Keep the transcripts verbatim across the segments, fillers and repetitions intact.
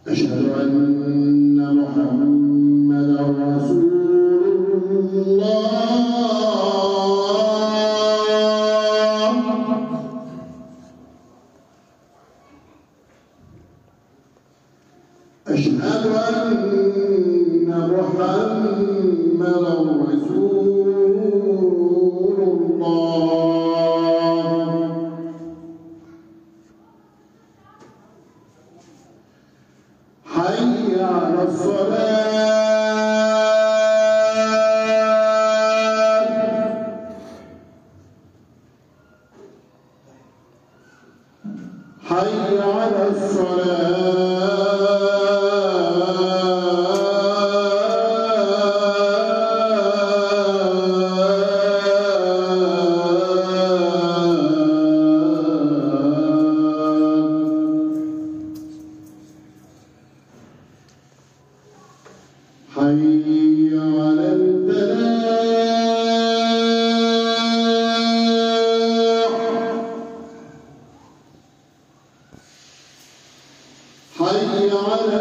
أشهد أن محمدا رسول الله. أشهد أن محمدا رسول الله. حي على الصلاة. حي على الصلاة. حي على الفلاح. حي على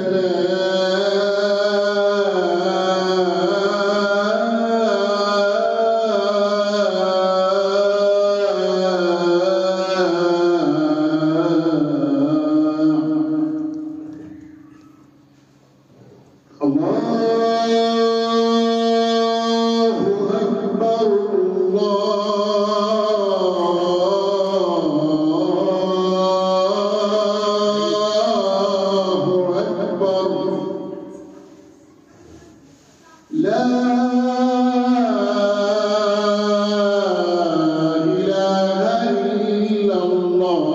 الله أكبر. الله أكبر. لا إله إلا الله.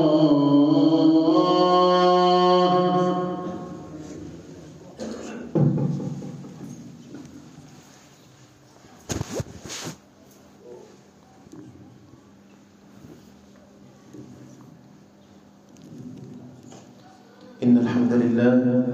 إن الحمد لله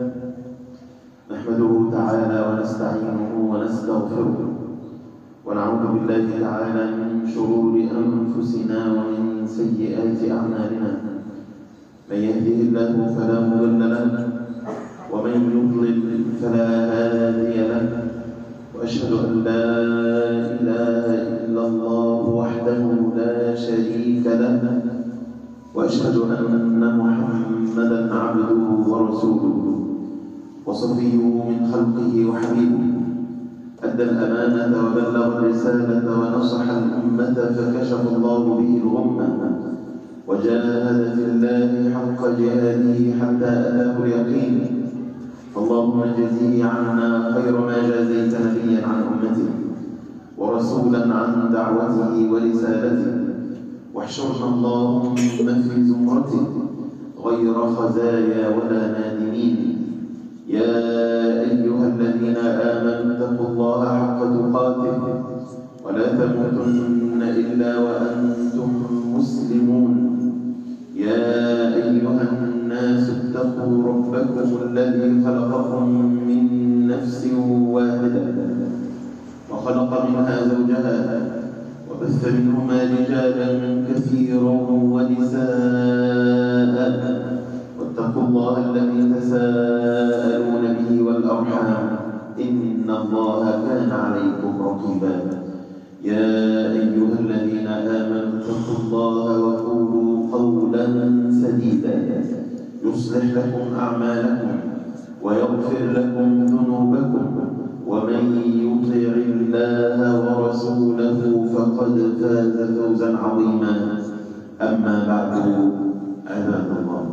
نحمده تعالى ونستعينه ونستغفره ونعوذ بالله تعالى من شرور أنفسنا ومن سيئات أعمالنا. من يهده الله فلا مضل له ومن يضلل فلا هادي له. وأشهد أن لا إله إلا الله وحده لا شريك له. وأشهد أن محمدًا عبده ورسوله وصفيه من خلقه وحبيبه. أدى الأمانة وبلغ الرسالة ونصح الأمة فكشف الله به الغمة وجاهد في الله حق جهاده حتى أتاه اليقين. فاللهم اجزه عنا خير ما جازيت نبيًا عن أمته ورسولًا عن دعوته ورسالته. واحشرنا اللهم في زمرته غير خزايا ولا نادمين. يا أيها الذين آمنوا اتقوا الله حق تقاته ولا تموتن إلا وأنتم مسلمون. يا أيها الناس اتقوا ربكم الذي خلقكم من نفس واحدة وخلق منها زوجها وبث منهما رجالا كثيرا ونساء. واتقوا الله الذي تساءلون به والأرحام إن الله كان عليكم رقيبا. يا أيها الذين آمنوا اتقوا الله وقولوا قولا سديدا يصلح لكم أعمالكم ويغفر لكم ذنوبكم. ومن يطع الله ورسوله فقد فاز فوزا عظيما. أما بعد عباد الله،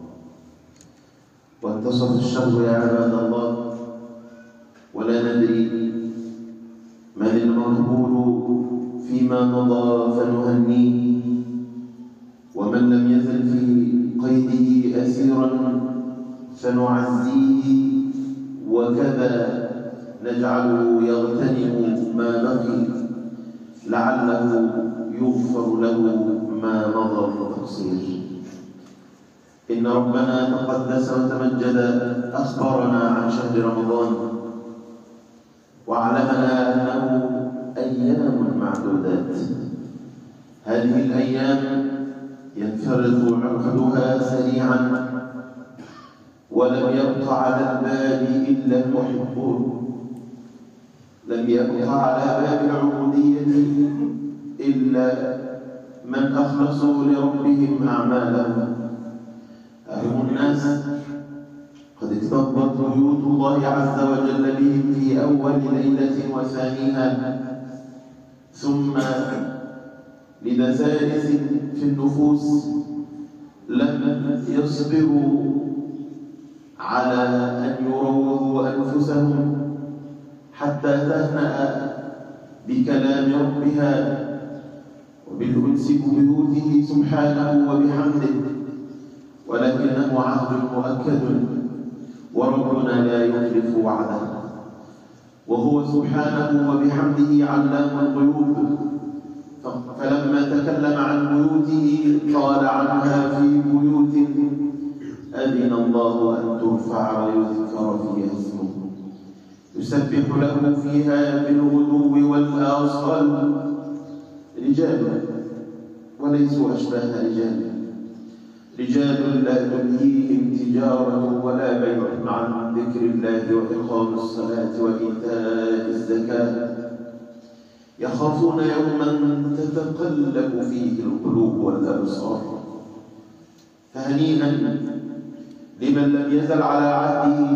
وانتصف الشهر يا عباد الله ولا ندري من المقبول فيما مضى فنهنيه، ومن لم يزل في قيده أسيرا فنعزيه، وكذا نجعله يغتنم ما بقي لعله يغفر له ما مضى من تقصير. إن ربنا تقدس وتمجد أخبرنا عن شهر رمضان وعلمنا أنه أيام معدودات. هذه الأيام ينفرط عقدها سريعا ولم يبق على الباب إلا المحبون، لم يبق على باب العبودية إلا من أخلصوا لربهم أعمالهم. أهم الناس قد اكتظت بيوت الله عز وجل بهم في أول ليلة وثانيها، ثم لدسائس في النفوس لم يصبروا على أن يروضوا أنفسهم حتى تهنأ بكلام ربها وبالأنس ببيوته سبحانه وبحمده، ولكنه عهد مؤكد وربنا لا يخلف وعده، وهو سبحانه وبحمده علام الغيوب. فلما تكلم عن بيوته قال عنها في بيوت أذن الله أن ترفع ويذكر فيها اسمه يسبح له فيها بالغدو والآصال رجال وليسوا أشباه رجال، رجال لا تلهيهم تجارة ولا بيع عن ذكر الله وإقام الصلاة وإيتاء الزكاة، يخافون يوما تتقلب فيه القلوب والأبصار. فهنيئا لمن لم يزل على عهده،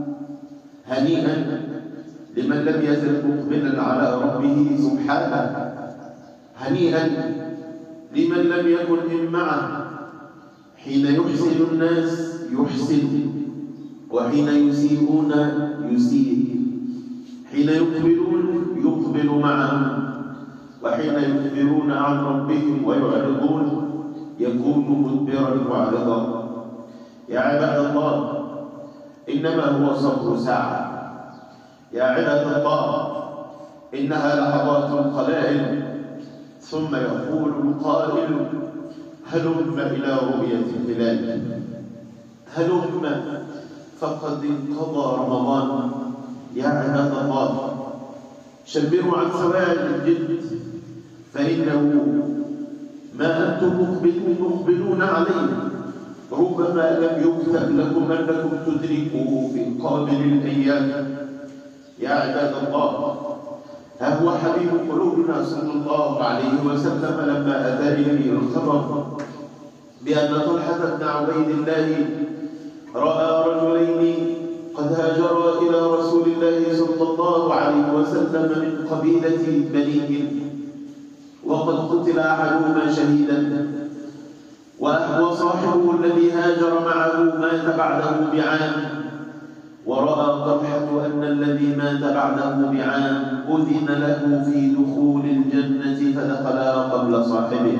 هنيئا لمن لم يزل مقبلا على ربه سبحانه، هنيئا لمن لم يكن معه حين يحسن الناس يحسن، وحين يسيئون يسيء، حين يقبلون يقبل معهم، وحين يكبرون عن ربهم ويعرضون يكون مدبرا معرضا. يا عباد الله، إنما هو صبر ساعة، يا عباد الله إنها لحظات قلائل، ثم يقول القائل هلم إلى رؤية الهلال، هلم فقد انقضى رمضان. يا عباد الله شبروا عن سواد الجد، فإنه ما أنتم مقبلون عليه ربما لم يكتب لكم أنكم تدركوه في قابل الأيام. يا عباد الله، ها هو حبيب قلوبنا صلى الله عليه وسلم لما أتى إليه الخبر بأن طلحة بن عبيد الله رأى رجلين قد هاجرا إلى رسول الله صلى الله عليه وسلم من قبيلة بني، وقد قتل أحدهما شهيدا، وصاحبه الذي هاجر معه مات بعده بعام. ورأى طلحة أن الذي مات بعده بعام أذن له في دخول الجنة فدخلها قبل صاحبه،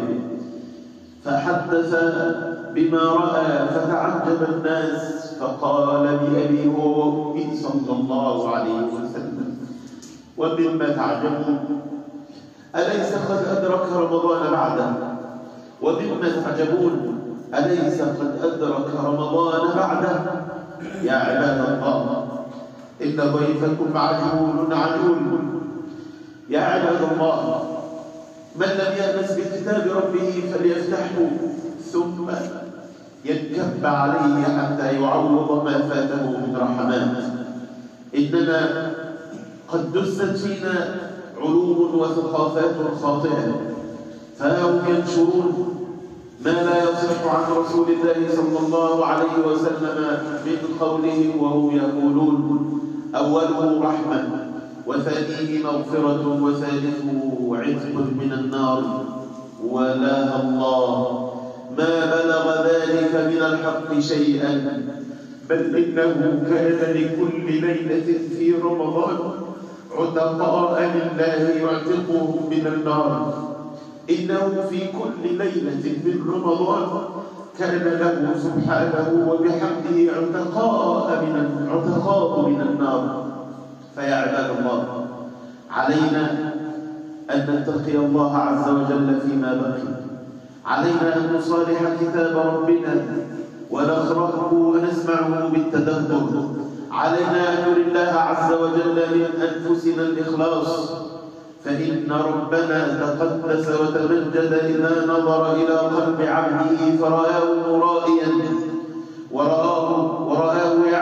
فحدث بما رأى فتعجب الناس، فقال بأبي هو صلى الله عليه وسلم ومما تعجبون أليس قد أدرك رمضان بعده؟ ومما تعجبون أليس قد أدرك رمضان بعده؟ يا عباد الله إن ضيفكم عجول عجول. يا عباد الله من لم يأنس بكتاب ربه فليفتحه ثم ينكب عليه حتى يعوض ما فاته من رحمات. إننا قد دست فينا علوم وثقافات خاطئة، فهم ينشرون ما لا يصح عن رسول الله صلى الله عليه وسلم من قولهم، وهم يقولون أوله رحمة وثانيه مغفرة وثالثه عتق من النار. ولا الله ما بلغ ذلك من الحق شيئا، بل إنه كان لكل ليلة في رمضان عتقاء لله يعتقهم من النار. إنه في كل ليلة من رمضان كان له سبحانه وبحمده عتقاء من عتقاء من النار. فيا عباد الله علينا أن نتقي الله عز وجل فيما بقي، علينا أن نصالح كتاب ربنا ونقرأه ونسمعه بالتدبر، علينا أن نري الله عز وجل من أنفسنا الإخلاص، فإن ربنا تقدس وتمجد إذا نظر إلى قلب عبده فرآه مرائيا ورآه, ورآه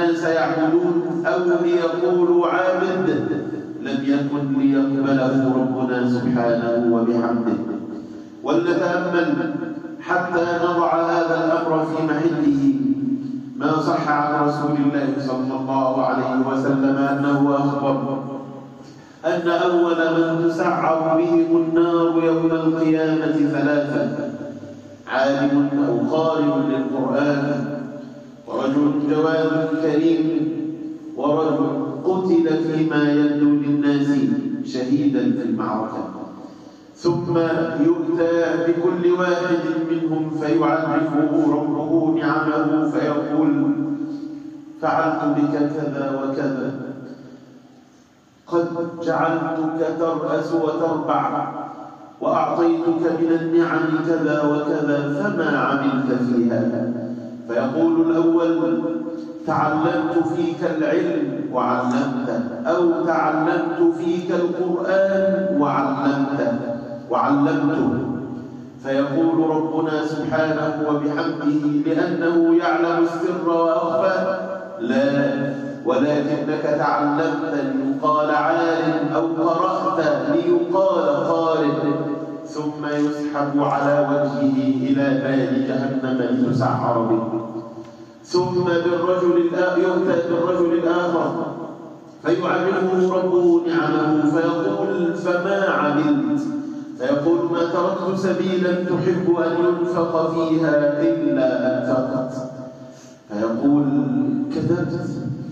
الناس يعبدون أو ليقولوا عابد لم يكن ليقبله ربنا سبحانه وبحمده. ولنتأمل حتى نضع هذا الأمر في محله ما صح عن رسول الله صلى الله عليه وسلم أنه أخبر أن أول من تسعر بهم النار يوم القيامة ثلاثة: عالم أو قارئ للقرآن، ورجل جواد كريم، ورجل قتل فيما يبدو للناس شهيدا في المعركة. ثم يؤتى بكل واحد منهم فيعرفه ربه نعمه فيقول: فعلت بك كذا وكذا، قد جعلتك ترأس وتربع، وأعطيتك من النعم كذا وكذا، فما عملت فيها؟ فيقول الأول: تعلمت فيك العلم وعلمته، أو تعلمت فيك القرآن وعلمته وعلمته. فيقول ربنا سبحانه وبحمده لأنه يعلم السر وأخفى: لا، ولكنك تعلمت ليقال عالم، أو قرأت ليقال قارئ. ثم يسحب على وجهه إلى نار جهنم لتسعر به. ثم بالرجل يؤتى بالرجل الآخر فيعرفه ربه نعمه فيقول: فما عملت؟ فيقول: ما تركت سبيلا تحب أن ينفق فيها إلا أنفقت. فيقول: كذبت،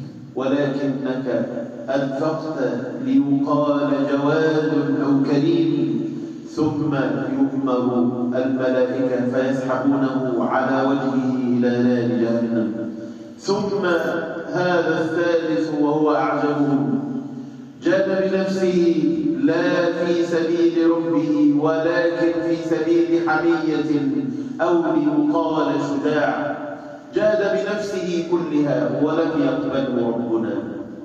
ولكنك أنفقت ليقال جواد أو كريم. ثم يؤمر الملائكة فيسحبونه على وجهه إلى نار جهنم. ثم هذا الثالث وهو أعجبهم جاد بنفسه لا في سبيل ربه ولكن في سبيل حمية أو ليقال شجاع، جاد بنفسه كلها ولم يقبله ربنا.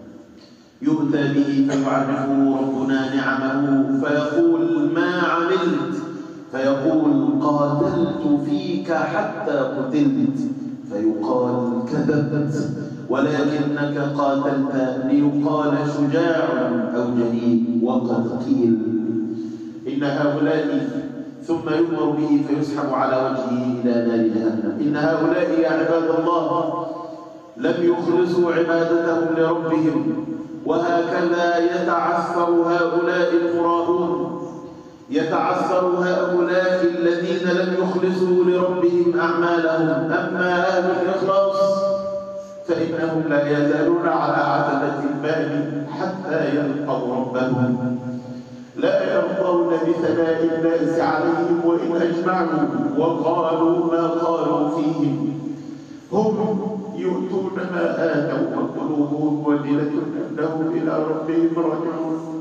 يؤتى به فيعرفه ربنا نعمه فيقول: ما عملت؟ فيقول: قاتلت فيك حتى قتلت. فيقال: كذبت، ولكنك قاتلت ليقال شجاع أو جليل. وقد قيل إن هؤلاء، ثم يؤمر به فيسحب على وجهه إلى نار جهنم. إن هؤلاء يا عباد الله لم يخلصوا عبادتهم لربهم، وهكذا يتعثر هؤلاء المراؤون، يتعثر هؤلاء الذين لم يخلصوا لربهم أعمالهم. أما أهل الإخلاص فإنهم لا يزالون على عتبة الباب حتى يلقوا ربهم، لا يرضون بثناء الناس عليهم وإن أجمعوا وقالوا ما قالوا فيهم. هم يؤتون ما آتوا وقلوبهم وجلة أنهم إلى ربهم راجعون.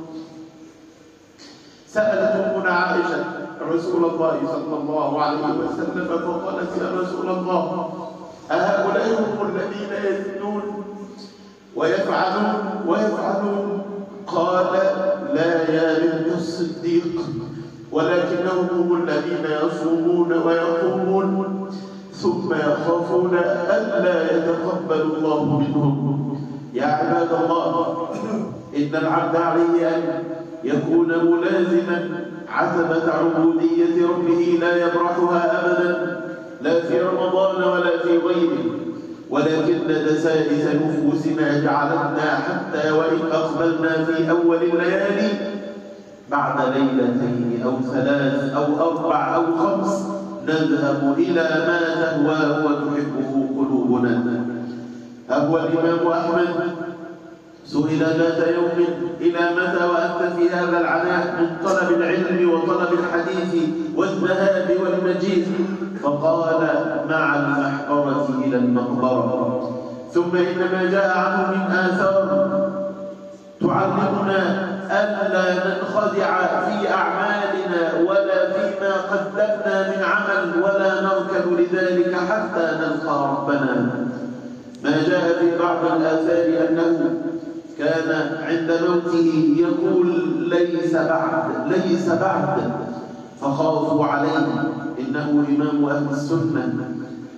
سألت أمنا عائشة رسول الله صلى الله عليه وسلم فقالت: يا رسول الله، أهؤلاء هم الذين يزنون ويفعلون ويفعلون؟ قال: لا يا بنت الصديق، ولكنهم هم الذين يصومون ويقومون ثم يخافون ألا يتقبل الله منهم. يا عباد الله، إن العبد عليه أن يكون ملازما عتبة عبودية ربه لا يبرحها أبدا، لا في رمضان ولا في غيره، ولكن دسائس نفوسنا جعلتنا حتى وإن أقبلنا في أول الليالي بعد ليلتين أو ثلاث أو أربع أو خمس نذهب إلى ما تهواه وتحبه قلوبنا. أهو الإمام أحمد سئل ذات يوم: إلى متى وأنت في هذا العناء من طلب العلم وطلب الحديث والذهاب والمجيء؟ فقال: مع المحبرة إلى المقبرة. ثم إنما جاء عنه من آثار تعلمنا ألا ننخدع في أعمالنا ولا فيما قدمنا من عمل، ولا نركب لذلك حتى نلقى ربنا. ما جاء في بعض الآثار أنه كان عند موته يقول: ليس بعد ليس بعد، فخافوا عليه، إنه إمام أهل السنة،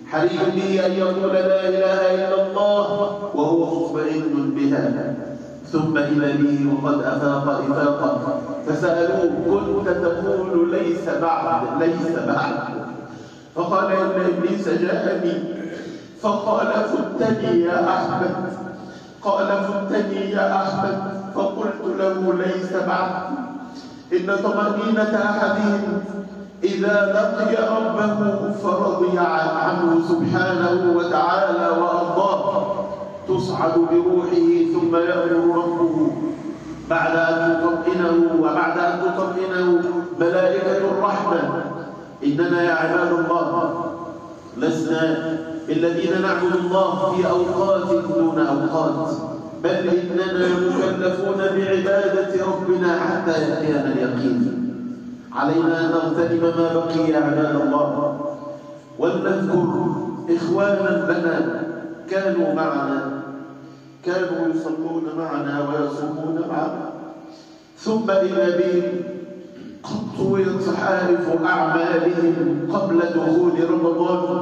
حري به أن يقول لا إله إلا الله وهو مطمئن بها، ثم إذا به وقد أفاق إفاقا فسألوه كنت تقول ليس بعد ليس بعد، فقال إن إبليس جاءني فقال فتني يا أحمد، قال فتني يا أحمد، فقلت له ليس بعد. إن طمأنينة أحدهم إذا لقي ربه فرضي عنه سبحانه وتعالى وأرضاه تصعد بروحه، ثم يأمر ربه بعد أن تطمئنه وبعد أن تطمئنه ملائكة الرحمة. إننا يا عباد الله لسنا الذين نعبد الله في أوقات دون أوقات، بل إننا مكلفون بعبادة ربنا حتى يأتينا اليقين. علينا أن نغتنم ما بقي يا عباد الله، ولنذكر إخوانا لنا كانوا معنا، كانوا يصلون معنا ويصومون معنا، ثم إذا بهم قد طويت صحائف أعمالهم قبل دخول رمضان،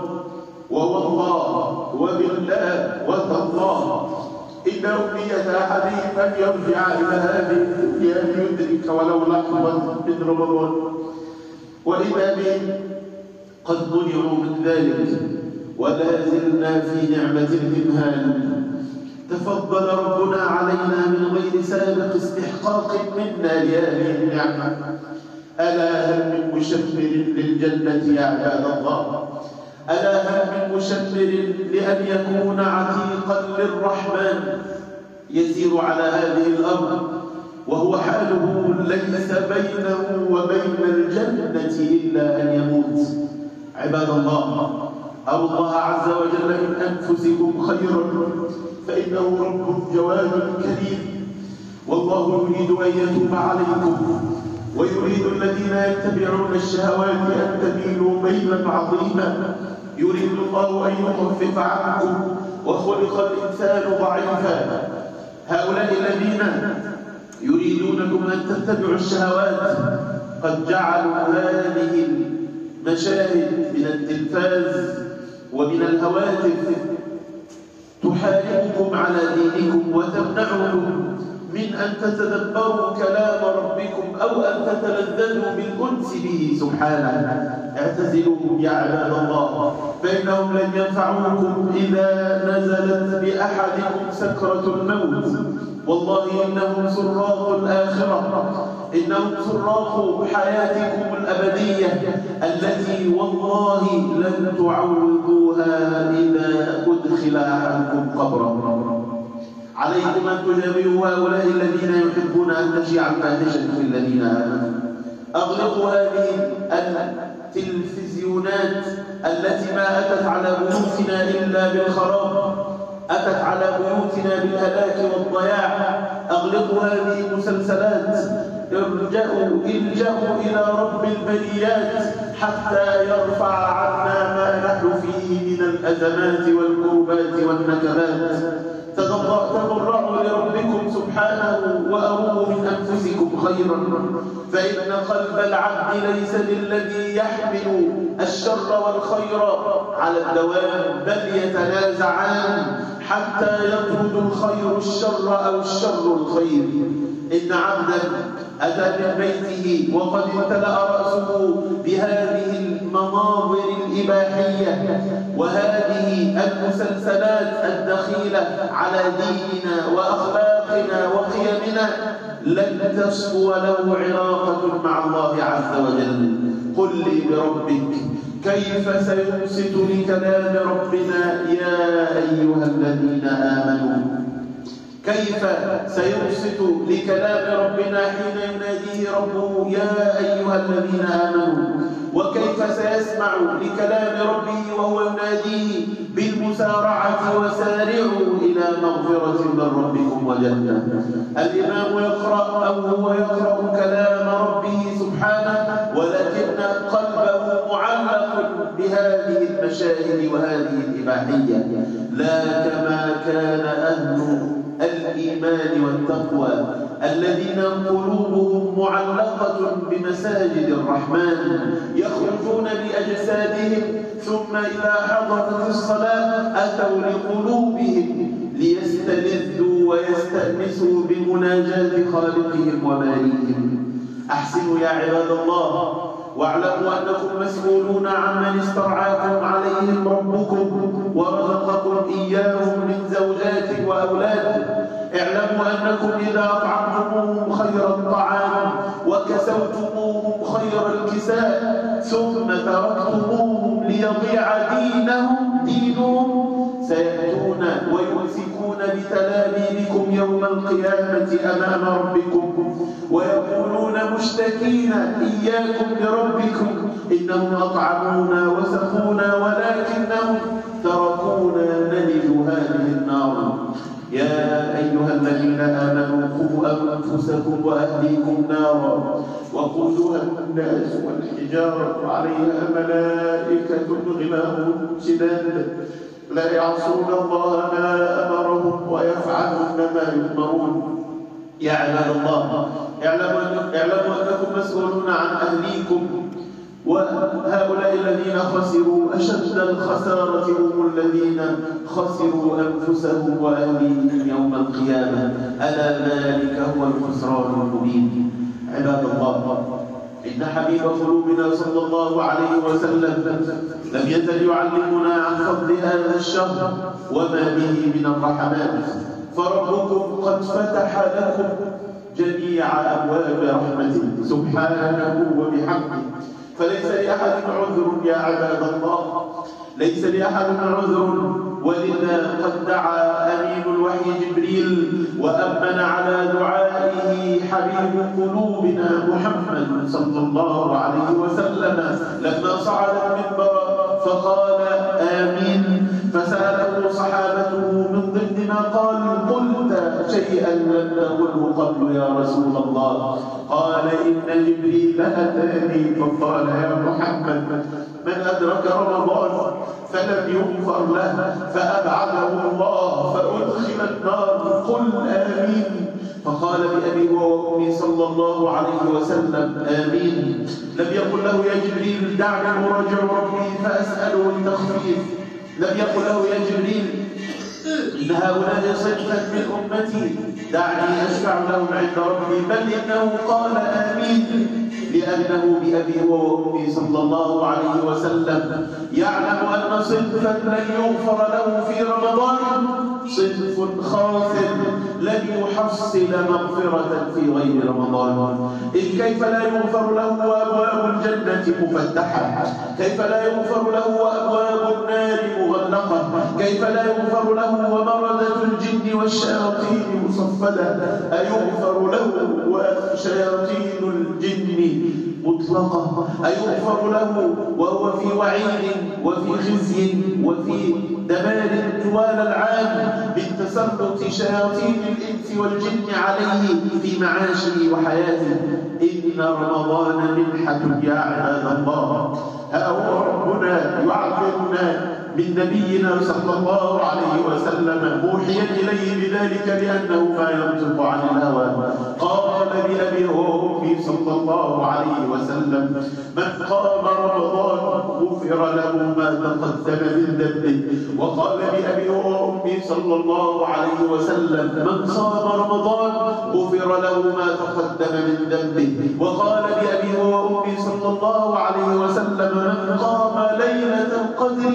ووالله وبالله وتالله إن أمنية أحدهم أن يرجع إلى هذه الدنيا ليدرك ولو لحظة من رمضان، وإذا بهم قد منعوا من ذلك ولا زلنا في نعمة الإمهال. تفضل ربنا علينا من غير سابق استحقاق منا لهذه النعمة. ألا هل من مشمر للجنة يا عباد الله؟ ألا هل من مشمر لأن يكون عتيقا للرحمن يسير على هذه الأرض وهو حاله ليس بينه وبين الجنة إلا أن يموت؟ عباد الله، أو الله عز وجل من أنفسكم خيرا فإنه رب جواد كريم، والله يريد أن يتوب عليكم ويريد الذين يتبعون الشهوات أن تميلوا ميلا عظيما. يريد الله أن يخفف عنكم وخلق الإنسان ضعيفا. هؤلاء الذين يريدونكم أن تتبعوا الشهوات قد جعلوا هذه المشاهد من التلفاز ومن الهواتف تحاربكم على دينكم وتمنعكم من أن تتدبروا كلام ربكم أو أن تتلذذوا بالأنس به سبحانه. اعتزلوهم يا عباد الله، فإنهم لن ينفعوكم إذا نزلت بأحدكم سكرة الموت. والله إنهم سراق الآخرة، إنهم سراق حياتكم الأبدية التي والله لن تعوضوها إذا أدخل أحدكم قبره. عليكم أن تجابهوا هؤلاء الذين يحبون أن تشيع الفاحشة في الذين آمنوا. أغلقوا هذه التلفزيونات التي ما أتت على بيوتنا إلا بالخراب، أتت على بيوتنا بالهلاك والضياع. أغلقوا هذه المسلسلات، ارجعوا الجأوا إلى رب البريات حتى يرفع عنا ما نحن فيه من الأزمات والكربات والنكبات. تضرعوا لربكم سبحانه وأرووا من أنفسكم خيرا، فإن قلب العبد ليس للذي يحمل الشر والخير على الدوام، بل يتنازعان حتى يطرد الخير الشر أو الشر الخير. إن عبدا أتى من بيته وقد امتلأ رأسه بهذه المناظر الإباحية وهذه المسلسلات الدخيلة على ديننا وأخلاقنا وقيمنا، لن تصفو له علاقة مع الله عز وجل. قل لي بربك كيف سينصت لكلام ربنا يا أيها الذين آمنوا؟ كيف سينصت لكلام ربنا حين يناديه ربه يا أيها الذين آمنوا؟ وكيف سيسمع لكلام ربه وهو يناديه بالمسارعة وسارعوا إلى مغفرة من ربكم وجنة؟ الإمام يقرأ أو هو يقرأ كلام ربه سبحانه ولكن قلبه معلق بهذه المشاهد وهذه الإباحية، لا كما كان أهل الإيمان والتقوى الذين قلوبهم معلقة بمساجد الرحمن، يخرجون بأجسادهم ثم إذا حضرت الصلاة أتوا لقلوبهم ليستلذوا ويستأنسوا بمناجاة خالقهم وبارئهم. أحسنوا يا عباد الله، واعلموا أنكم مسؤولون عمن استرعاكم عليهم ربكم ورزقكم إياهم من زوجات وأولاد. اعلموا أنكم إذا أطعمتموهم خير الطعام وكسوتموهم خير الكساء ثم تركتموهم ليضيع دينهم دينهم سيأتون ويمسكون بتلابيبكم يوم القيامة أمام ربكم ويقولون مشتكين إياكم لربكم إنهم أطعمونا وسقونا ولكنهم تركونا نلج هذه النار. يا أيها الذين آمنوا قوا أنفسكم وأهليكم نارا وقودها الناس والحجارة عليها ملائكة غلاظ شداد لا يعصون الله ما أمرهم ويفعلون ما يؤمرون. يا عباد الله، اعلموا أنكم مسؤولون عن أهليكم، وهؤلاء الذين خسروا أشد الخسارة هم الذين خسروا أنفسهم وأهليهم يوم القيامة، ألا ذلك هو الخسران المبين. عباد الله، إن حبيب قلوبنا صلى الله عليه وسلم لم يزل يعلمنا عن فضل هذا الشهر وما به من الرحمات، فربكم قد فتح لكم جميع أبواب رحمته سبحانه وبحمده، فليس لأحد عذر يا عباد الله، ليس لأحد عذر. ولذا قد دعا أمين الوحي جبريل وأمن على دعائه حبيب قلوبنا محمد صلى الله عليه وسلم لما صعد المنبر فقال آمين، فسأله صحابته من ضمن ما قال قلت شيئا لم تقله قبل يا رسول الله؟ قال إن جبريل أتاني فقال يا محمد من أدرك رمضان فلم يغفر له فأبعده الله فأدخل النار قل آمين. فقال بأبي وأمي صلى الله عليه وسلم آمين. لم يقل له يا جبريل دعني أراجع ربي فأسأله التخفيف، لم يقل له يا جبريل إن هؤلاء صدقا من أمتي دعني أشفع لهم عند ربي، بل إنه قال آمين لأنه بأبي وأمي صلى الله عليه وسلم يعلم أن صنفا لن يغفر له في رمضان صنف خاسر لن يحصل مغفرة في غير رمضان. إذ كيف لا يغفر له وأبواب الجنة مفتحة؟ كيف لا يغفر له وأبواب النار مغلقة؟ كيف لا يغفر له ومردة الجن والشياطين مصفدة؟ أيغفر له وشياطين الجن مطلقة؟ أيغفر له وهو في وعيد وفي خزي وفي دمار طوال العام من تسلط شياطين الإنس والجن عليه في معاشه وحياته؟ إن رمضان منحة يا عباد الله. ها هو ربنا يعلمنا من نبينا صلى الله عليه وسلم موحيا إليه بذلك لأنه ما ينطق عن الهوى. قال بأبي وأمي صلى الله عليه وسلم من قام رمضان غفر له ما تقدم من ذنبه. وقال بأبي وأمي صلى الله عليه وسلم من صام رمضان غفر له ما تقدم من ذنبه. وقال بأبي وأمي صلى الله عليه وسلم من قام ليلة القدر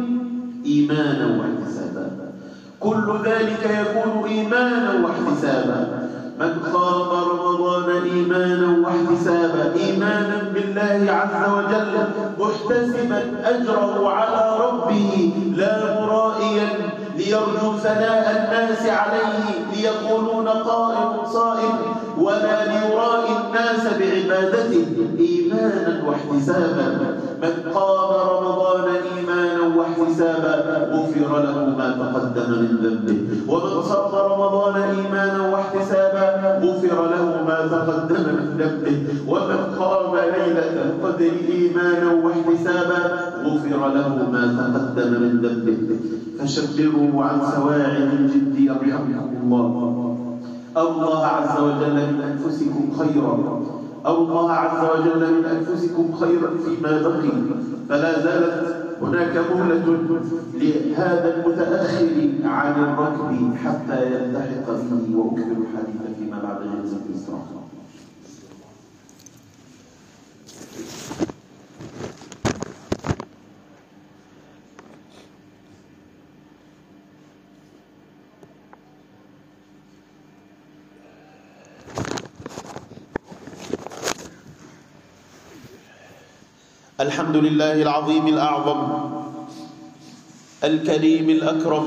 إيمانا واحتسابا. كل ذلك يكون إيمانا واحتسابا. من قام رمضان إيمانا واحتسابا، إيمانا بالله عز وجل محتسبا أجره على ربه لا مرائيا ليرجو ثناء الناس عليه ليقولون قائم صائم، ولا ليرائي الناس بعبادته، إيمانا واحتسابا. من قام رمضان إيمانا واحتسابا غفر له ما تقدم من ذنبه. ومن صام رمضان إيمانا واحتسابا غفر له ما تقدم من ذنبه. ومن قام ليلة القدر إيمانا واحتسابا غفر له ما تقدم من ذنبه. فشبروا عن سواعد الجد يرحمكم الله. الله عز وجل من أنفسكم خيرا، الله عز وجل من أنفسكم خيرا فيما بقي، فلا زالت هناك مهلة لهذا المتأخر عن الركب حتى يلتحق به، وأكمل الحديث فيما بعد جلسة الاستراحة. الحمد لله العظيم الأعظم الكريم الأكرم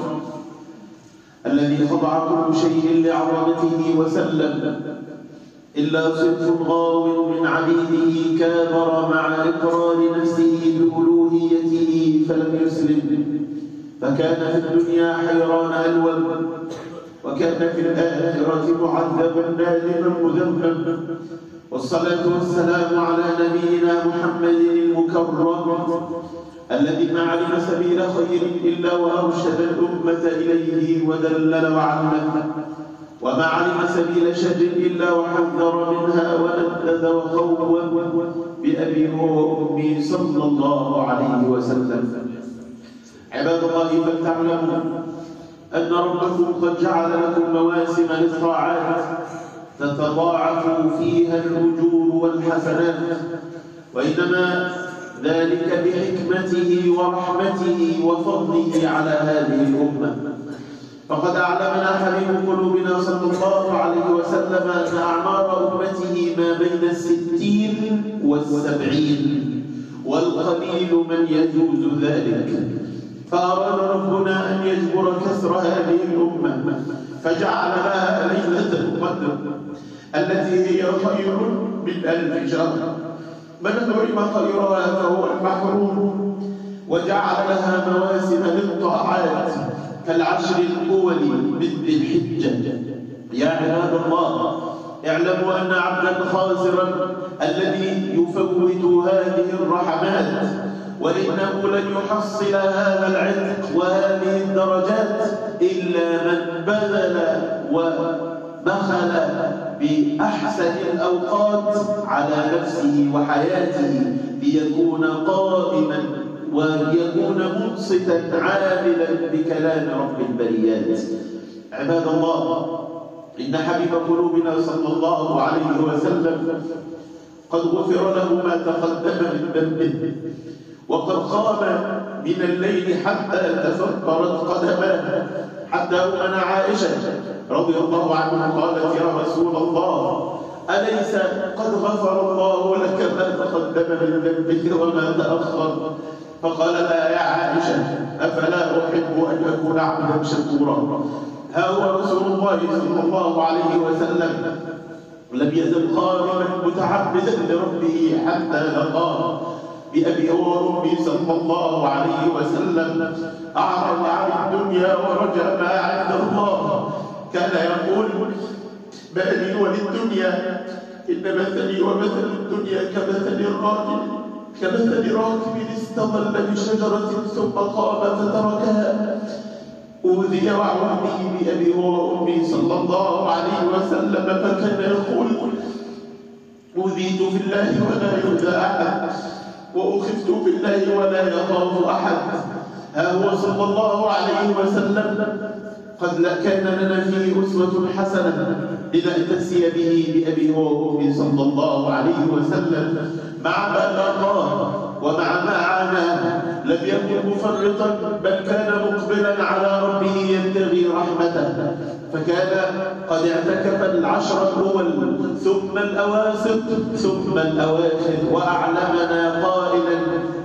الذي خضع كل شيء لعظمته وسلم، إلا صنف غاو من عبيده كابر مع إقرار نفسه بألوهيته فلم يسلم، فكان في الدنيا حيران ألوم، وكان في الآخرة معذبا نادما مذمما. والصلاة والسلام على نبينا محمد المكرم الذي ما علم سبيل خير إلا وأرشد الأمة إليه ودلل وعلم، وما علم سبيل شر إلا وحذر منها وندد وخوف بأبي وأمي صلى الله عليه وسلم. عباد الله، فلتعلموا أن ربكم قد جعل لكم مواسم للطاعات تتضاعف فيها الأجور والحسنات، وإنما ذلك بحكمته ورحمته وفضله على هذه الأمة. فقد أعلمنا حبيب قلوبنا صلى الله عليه وسلم أن أعمار أمته ما بين الستين والسبعين، والقليل من يجوز ذلك. فأراد ربنا أن يجبر كسر هذه الأمة، فجعل لها ليلة القدر التي هي خير من ألف شهر. من حرم خيرها فهو المحروم. وجعل لها مواسم للطاعات كالعشر الأول من ذي الحجة. يا عباد الله، اعلموا أن عبدا خاسرا الذي يفوت هذه الرحمات، وإنه لن يحصل هذا العتق وهذه الدرجات إلا من بذل وبخل بأحسن الأوقات على نفسه وحياته ليكون قائما ويكون منصتا عاملا بكلام رب البريات. عباد الله، إن حبيب قلوبنا صلى الله عليه وسلم قد غفر له ما تقدم من ذنبه، وقد قام من الليل حتى تفطرت قدماه، حتى أن عائشة رضي الله عنها قالت: يا رسول الله، أليس قد غفر الله لك ما تقدم من ذنبك وما تأخر؟ فقال: لا يا عائشة، أفلا أحب أن أكون عبدا شكورا. ها هو رسول الله صلى الله عليه وسلم لم يزل قائما متعبدا لربه حتى لقاه بأبي وأمي صلى الله عليه وسلم. أعرض عن الدنيا ورجع ما عند الله. كان يقول: ما لي وللدنيا إن مثلي ومثل الدنيا كمثل الراكب كمثل راكب استظل بشجرة ثم قام فتركها. أوذي وعودي بأبي وأمي صلى الله عليه وسلم، فكان يقول: أوذيت في الله ولا يؤذى أحد، وأخفت في الله ولا يخاف أحد. ها هو صلى الله عليه وسلم قد كان لنا فيه أسوة حسنة لنأتسي به بأبي وأمي صلى الله عليه وسلم، مع ما لاقاه ومع ما عاناه. لم يكن مفرطا، بل كان مقبلا على ربه يبتغي رحمته، فكان قد اعتكف العشر الأول ثم الأواسط ثم الأواخر، وأعلمنا قائلا: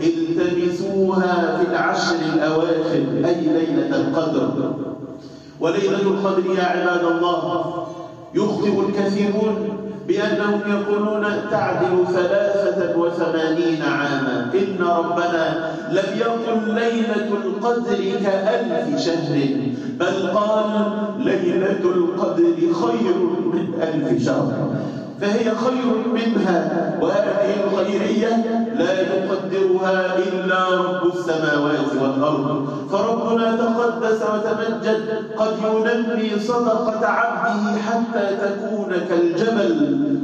التمسوها في العشر الأواخر، أي ليلة القدر. وليلة القدر يا عباد الله يخطئ الكثيرون بأنهم يقولون تعدل ثلاثة وثمانين عاما. إن ربنا لم يقل ليلة القدر كألف شهر، بل قال ليلة القدر خير من ألف شهر، فهي خير منها. وهذه الخيرية لا يقدرها إلا رب السماوات والأرض. فربنا تقدس وتمجد قد ينمي صدقة عبده حتى تكون كالجبل،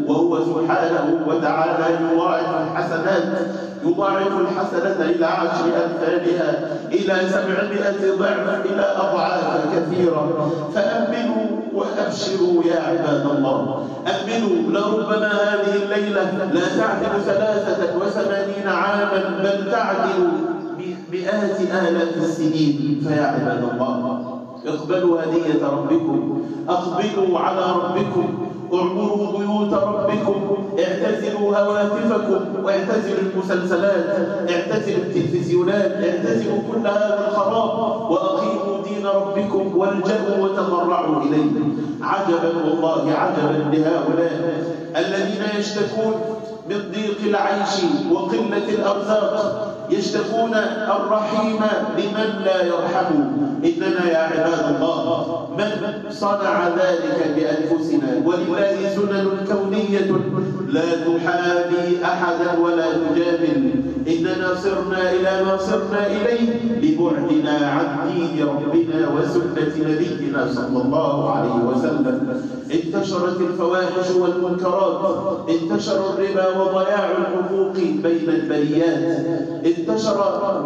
وهو سبحانه وتعالى يضاعف الحسنات يضاعف الحسنة إلى عشر أمثالها إلى سبعمائة ضعف إلى أضعاف كثيرة. فأمنوا وأبشروا يا عباد الله، أمنوا. لربما هذه الليلة لا تعدل ثلاثة وثمانين عاما بل تعدل مئات آلاف السنين. فيا عباد الله اقبلوا هدية ربكم، أقبلوا على ربكم، اعمروا بيوت ربكم، اعتزلوا هواتفكم واعتزلوا المسلسلات، اعتزلوا التلفزيونات، اعتزلوا كل هذا الخراب وأقيموا دين ربكم والجأوا وتضرعوا إليه. عجبا والله عجبا لهؤلاء الذين يشتكون من ضيق العيش وقلة الأرزاق، يشتكون الرحيم لمن لا يرحم. إننا يا عباد الله من صنع ذلك بأنفسنا، ولله سنن كونية لا تحابي أحدا ولا تجامل. إننا صرنا إلى ما صرنا إليه لبعدنا عن دين ربنا وسنة نبينا صلى الله عليه وسلم. انتشرت الفواحش والمنكرات، انتشر الربا وضياع الحقوق بين البريات، انتشر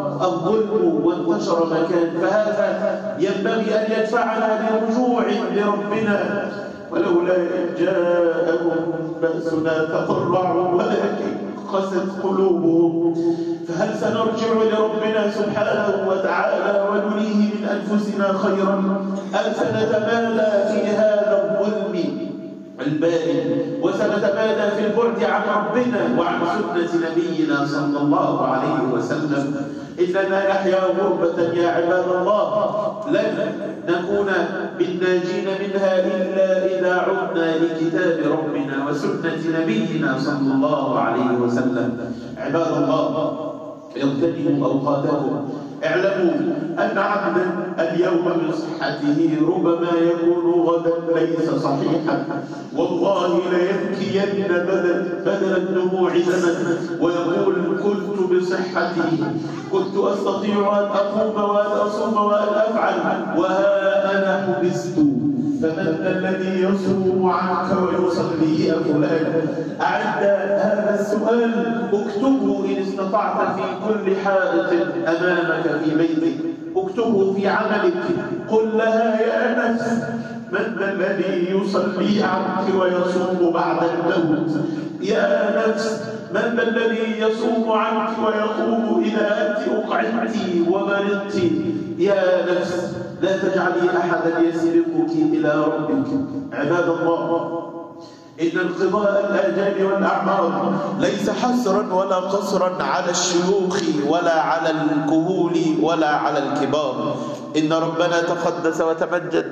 الظلم وانتشر مكان. فهذا ينبغي أن يدفعنا لرجوع لربنا. ولولا إذ جاءهم بأسنا تضرعوا ولكن قست قلوبهم. فهل سنرجع لربنا سبحانه وتعالى ونريه من أنفسنا خيرا، أم سنتمادى في هذا الظلم البارد وسنتمادى في البعد عن ربنا وعن سنة نبينا صلى الله عليه وسلم؟ إننا نحيا غربة يا عباد الله، لن نكون بالناجين منها إلا إذا عدنا لكتاب ربنا وسنة نبينا صلى الله عليه وسلم. عباد الله اغتنموا أوقاتكم، اعلموا أن عبدا اليوم بصحته ربما يكون غدا ليس صحيحا. والله ليبكين بدل بدل الدموع زمن ويقول كنت بصحتي، كنت أستطيع أن أقوم وأن أصوم وأن أفعل، وها أنا حبست. فمن الذي يصوم عنك ويصلي يا فلان؟ أعد هذا السؤال، اكتبه إن استطعت في كل حائط أمامك في بيتك، اكتبه في عملك. قل لها يا نفس من الذي يصلي عنك ويصوم بعد الموت؟ يا نفس من الذي يصوم عنك ويقوم إذا أنت أقعدت ومرضت؟ يا نفس لا تجعلي أحدا يسبقك إلى ربك. عباد الله إن انقضاء الآجال والأعمار ليس حصرا ولا قصرا على الشيوخ ولا على الكهول ولا على الكبار. إن ربنا تقدس وتمجد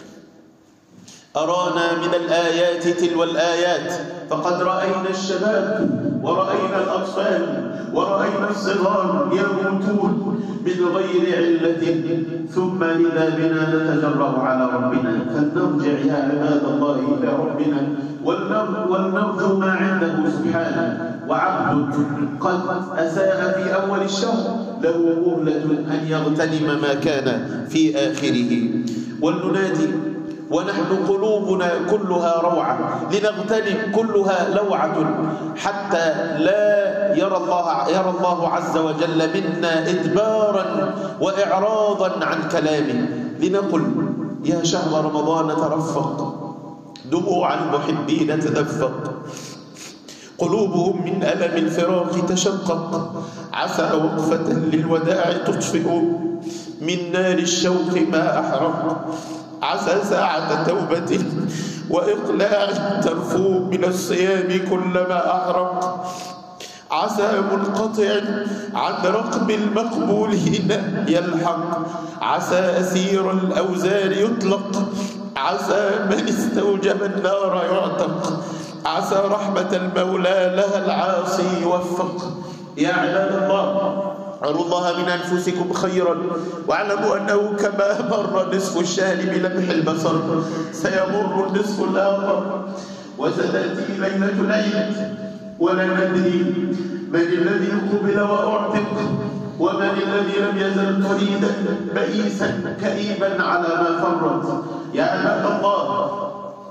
أرانا من الآيات تلو الآيات، فقد رأينا الشباب ورأينا الأطفال ورأينا الصغار يموتون من غير علة، ثم إذا بنا نتجرأ على ربنا. فلنرجع يا عباد الله إلى ربنا ولنرجو ما عنده سبحانه. وعبد قد أساء في أول الشهر له مهلة أن يغتنم ما كان في آخره. ولننادي ونحن قلوبنا كلها روعة لنغتنم كلها لوعة، حتى لا يرى الله, يرى الله عز وجل منا إدبارا وإعراضا عن كلامه. لنقل يا شهر رمضان ترفق، دموع المحبين تدفق، قلوبهم من ألم الفراق تشقق، عسى وقفة للوداع تطفئ من نار الشوق ما أحرق، عسى ساعة توبة وإقلاع ترفو من الصيام كلما أحرق، عسى منقطع عن رقب المقبولين يلحق، عسى أسير الأوزار يطلق، عسى من استوجب النار يعتق، عسى رحمة المولى لها العاصي يوفق. يا عباد الله اروا الله من أنفسكم خيرا، واعلموا أنه كما مر نصف الشهر بلمح البصر سيمر النصف الآخر، وستأتي ليلة العيد ولا ندري من الذي قبل وأعتق ومن الذي لم يزل فريدا بئيسا كئيبا على ما فرط. يا عباد الله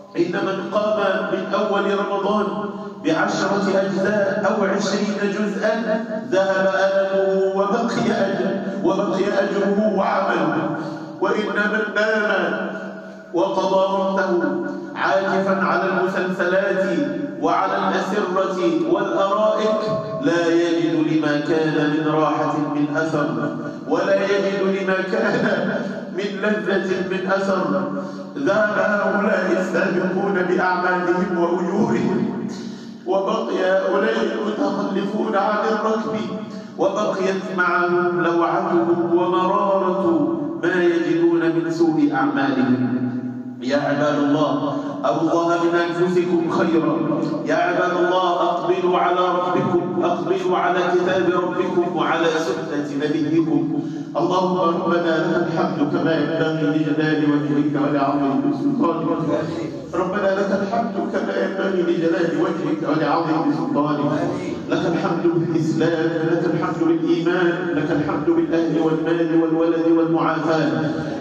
إن من قام من أول رمضان بعشرة أجزاء أو عشرين جزءا ذهب ألمه وبقي أجره وبقي أجره وعمله. وإن من نام وقضى وقته عاكفا على المسلسلات وعلى الأسرة والأرائك لا يجد لما كان من راحة من أثر، ولا يجد لما كان من لذة من أثر. ذهب هؤلاء السابقون بأعمالهم وأجورهم، وبقي هؤلاء المتخلفون عن الركب، وبقيت معهم لوعتهم ومرارة ما يجدون من سوء أعمالهم. يا عباد الله أروا الله من أنفسكم خيرا. يا عباد الله أقبلوا على ربكم، أقبلوا على كتاب ربكم وعلى سنة نبيكم. اللهم ربنا لك الحمد كما ينبغي لجلال وجهك ولعظيم سلطانك. ربنا لك الحمد كما ينبغي لجلال وجهك ولعظيم سلطانك. لك الحمد بالإسلام، لك الحمد بالإيمان، لك الحمد بالأهل والمال والولد والمعافاة.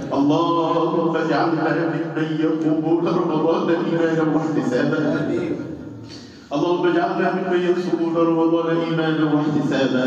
اللهم اجعلنا ممن يقومون رمضان إيمانا واحتسابا. اللهم اجعلنا ممن يصومون رمضان إيمانا واحتسابا.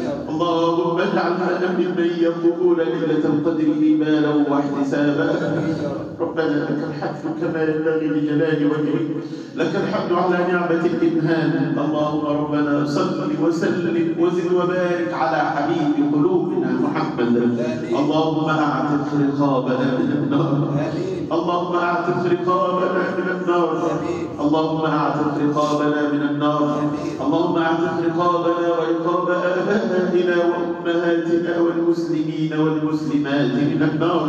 اللهم اجعلنا ممن يقومون ليلة القدر إيمانا واحتسابا. ربنا لك الحمد كما ينبغي لجلال وجهك، لك الحمد على نعمة الإمهان. اللهم ربنا صل وسلم وزد وبارك على حبيب قلوبنا محمد. اللهم اعتق رقابنا من النار. اللهم اعتق رقابنا من النار. اللهم اعتق رقابنا من النار. اللهم اعتق رقابنا ورقاب آبائنا وأمهاتنا والمسلمين والمسلمات من النار.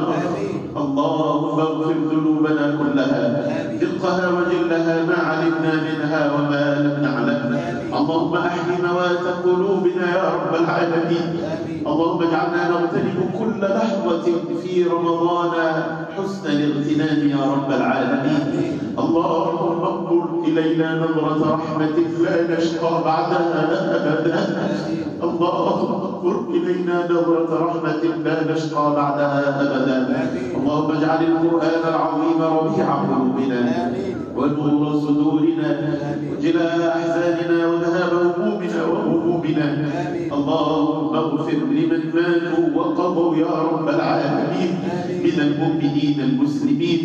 اللهم اغفر ذنوبنا كلها، دقها وجلها، ما علمنا منها وما لم نعلم. اللهم احي موات قلوبنا يا رب العالمين. اللهم اجعلنا نغتنم كل لحظة في رمضان حسن الاغتنام يا رب العالمين. اللهم انظر إلينا نظرة رحمة لا نشقى بعدها أبدا. اللهم انظر إلينا نظرة رحمة لا نشقى بعدها أبدا. اللهم اجعل القرآن العظيم ربيع قلوبنا ونور صدورنا وجلاء أحزاننا وذهاب همومنا وهمومنا. اللهم اغفر لمن ماتوا وقضوا يا رب العالمين من المؤمنين المسلمين.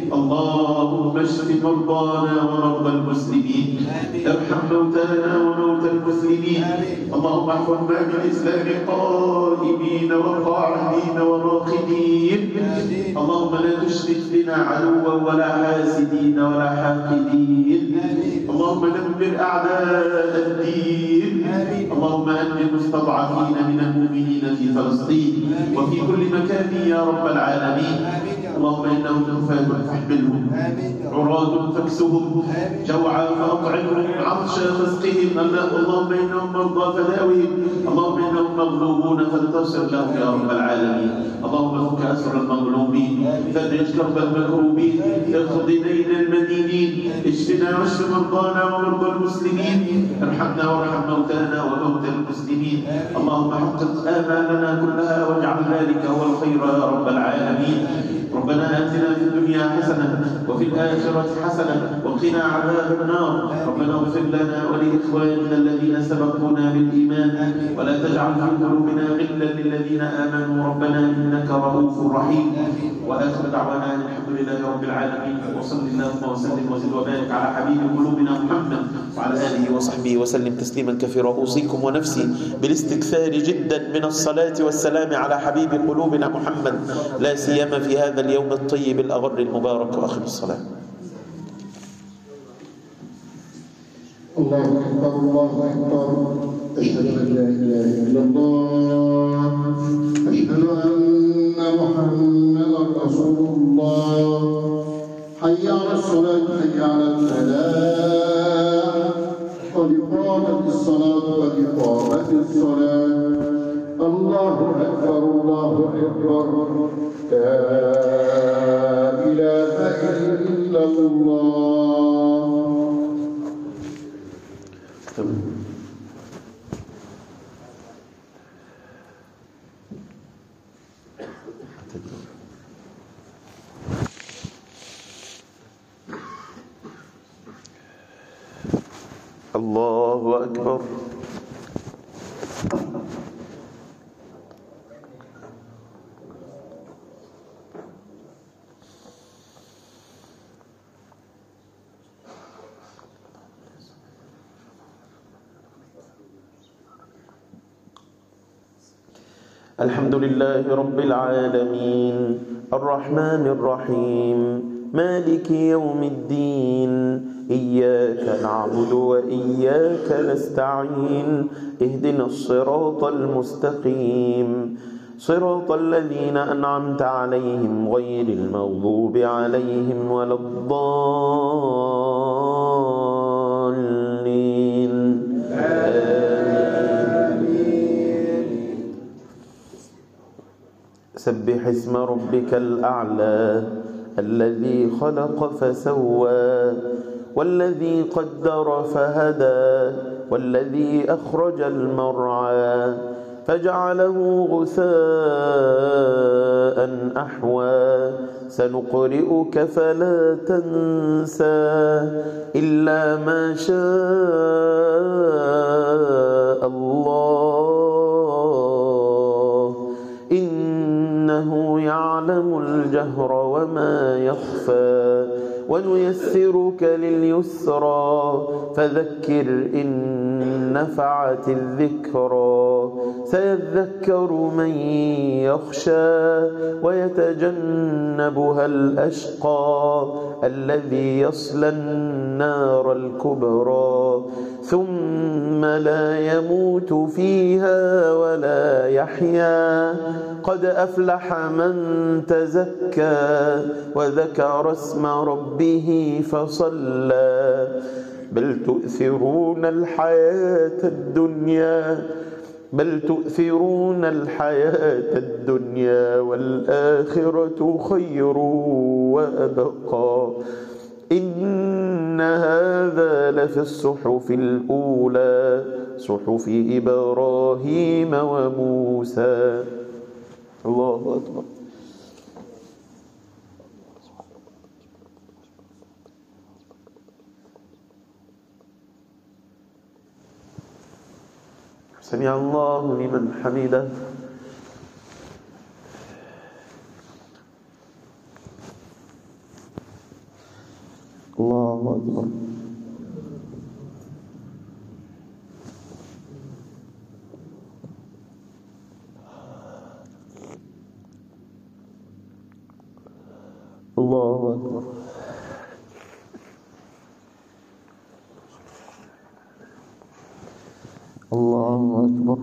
اللهم اشف مرضانا ومرضى المسلمين، ارحم موتانا وموتى المسلمين. اللهم احفظنا بالإسلام قائمين وقاعدين وراقدين. اللهم لا تشرك بنا عدوا ولا حاسدين ولا حاقدين. اللهم دمر أعداء الدين. اللهم أنجِ المستضعفين من المؤمنين في فلسطين وفي كل مكان يا رب العالمين. اللهم إنهم كفاة فاحملهم، عراة فاكسهم، جوعا فأطعمهم، عطشا فاسقهم. اللهم إنهم مرضى فداوهم. اللهم إنهم مغلوبون فانتصر لهم يا رب العالمين. اللهم فك أسر المظلومين، فرج كرب المكروبين، اقض دين المدينين، اشفنا واشف مرضانا ومرضى المسلمين، ارحمنا وارحم موتانا وموتى المسلمين. اللهم حقق آمالنا كلها واجعل ذلك هو الخير يا رب العالمين. ربنا آتنا في الدنيا حسنة وفي الآخرة حسنة وقنا عذاب النار. ربنا اغفر لنا ولإخواننا الذين سبقونا بالإيمان ولا تجعل في قلوبنا غلا للذين آمنوا ربنا إنك رؤوف رحيم. وآخر دعوانا أن الحمد لله رب العالمين. وصل اللهم وسلم وزد وبارك على حبيب قلوبنا محمد وعلى آله وصحبه وسلم تسليما كثيرا. أوصيكم ونفسي بالاستكثار جدا من الصلاة والسلام على حبيب قلوبنا محمد، لا سيما في هذا اليوم الطيب الأغر المبارك. وآخر الصلاة. الله أكبر الله أكبر. أشهد أن لا إله إلا الله، أشهد أن محمدا رسول الله. حي على الصلاة، حي على الفلاح، قد قامت الصلاة قد قامت الصلاة. الله أكبر الله أكبر. لا إله إلا الله. تمام. الله أكبر. الحمد لله رب العالمين الرحمن الرحيم مالك يوم الدين إياك نعبد وإياك نستعين اهدنا الصراط المستقيم صراط الذين أنعمت عليهم غير المغضوب عليهم ولا الضالين سبح اسم ربك الأعلى الذي خلق فسوى والذي قدر فهدى والذي أخرج المرعى فجعله غثاء أحوى سنقرئك فلا تنسى إلا ما شاء الله إنه يعلم الجهر وما يخفى ونيسرك لليسرى فذكر إن نفعت الذكرى سيذكر من يخشى ويتجنبها الأشقى الذي يصلى النار الكبرى ثم لا يموت فيها ولا يحيا قد أفلح من تزكى وذكر اسم ربه فصلى بل تؤثرون الحياة الدنيا بل تؤثرون الحياة الدنيا والآخرة خير وأبقى إن هذا لفي الصحف الأولى صحف إبراهيم وموسى. الله أكبر. سمع الله لمن حمده. الله أكبر. الله أكبر. الله أكبر.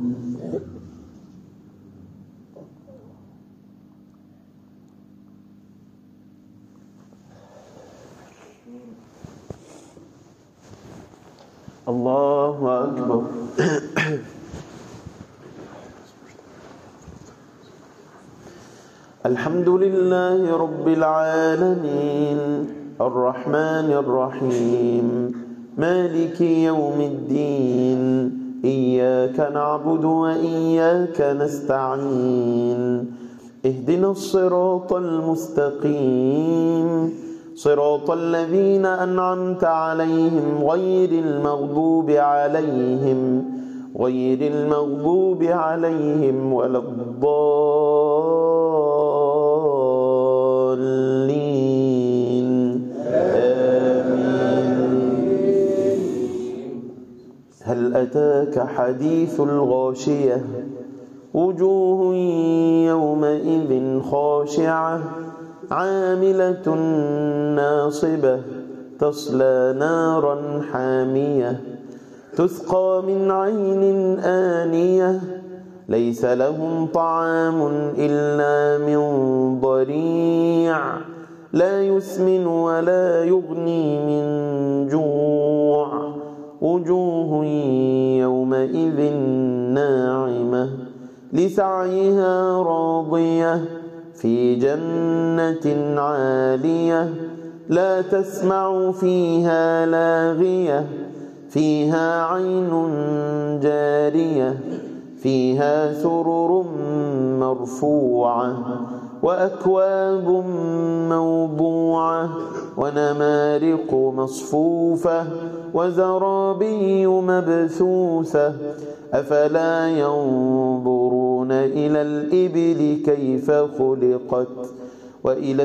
الله أكبر. الحمد لله رب العالمين الرحمن الرحيم مالك يوم الدين إياك نعبد وإياك نستعين اهدنا الصراط المستقيم صراط الذين أنعمت عليهم غير المغضوب عليهم غير المغضوب عليهم ولا الضالين آمين. هل أتاك حديث الغاشية وجوه يومئذ خاشعة عاملة ناصبة تصلى نارا حامية تسقى من عين آنية ليس لهم طعام إلا من ضريع لا يسمن ولا يغني من جوع وجوه يومئذ ناعمة لسعيها راضية في جنة عالية لا تسمع فيها لاغية فيها عين جارية فيها سرر مرفوعة وأكواب موضوعة ونمارق مصفوفة وزرابي مبثوثة أفلا ينظرون إلى الإبل كيف خلقت وإلى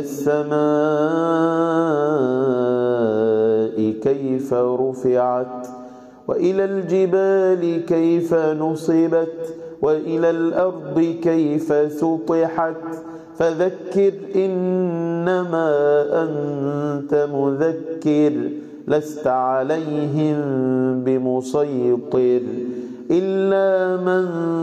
السماء كيف رفعت وإلى الجبال كيف نصبت وإلى الأرض كيف سطحت فذكر إنما أنت مذكر لست عليهم بمسيطر إلا من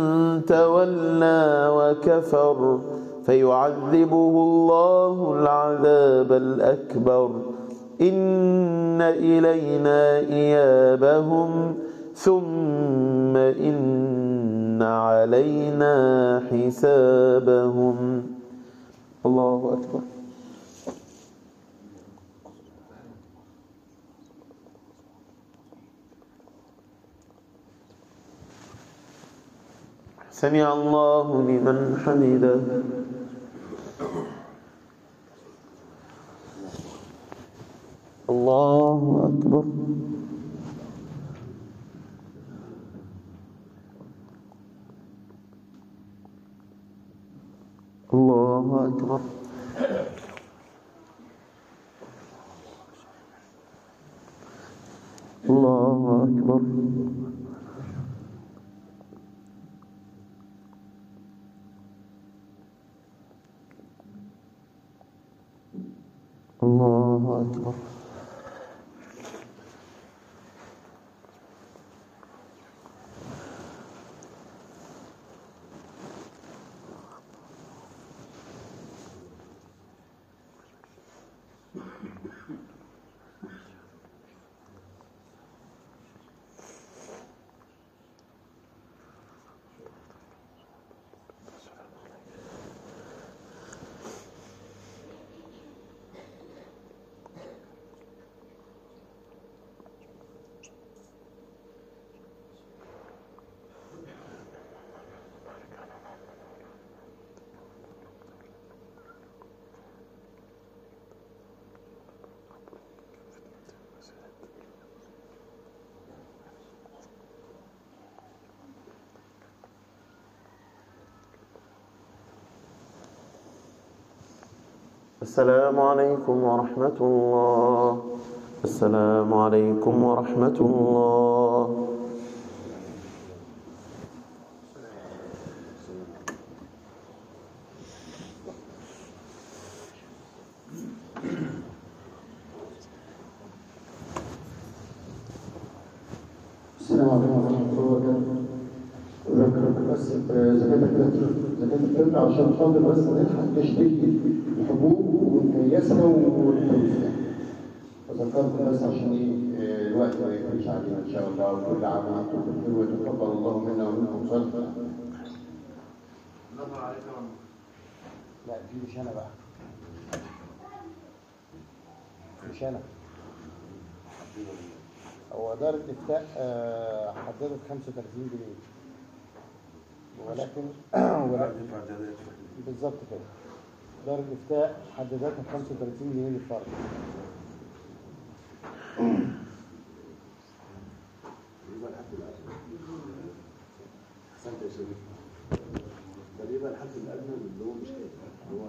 تولى وكفر فيعذبه الله العذاب الأكبر إن إلينا إيابهم ثم إن علينا حسابهم. الله أكبر. سمع الله لمن حمده. الله أكبر. الله أكبر. الله أكبر. الله أكبر. السلام عليكم ورحمة الله. السلام عليكم ورحمة الله. السلام عليكم ورحمة الله وبركاته. أذكرك بس بزكاة الفطر، زكاة الفطر عشان خاطر بس نلحق نشتري الحبوب ونكيسها ونفرزها. أذكركم بس عشان إيه الوقت ما يفرش علينا إن شاء الله، وكل عام وأنتم بخير ويتقبل الله منا ومنكم صالحا. نظر عليك يا لا دي مش أنا بقى. مش أنا. هو دار الإفتاء حددت خمسة وثلاثين جنيه ولكن ولكن بالظبط كده دار الإفتاء حددتها خمسة وثلاثين جنيه للفرد. احسنت يا شريف. تقريبا الحد الادنى اللي هو مش كده، هو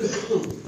الله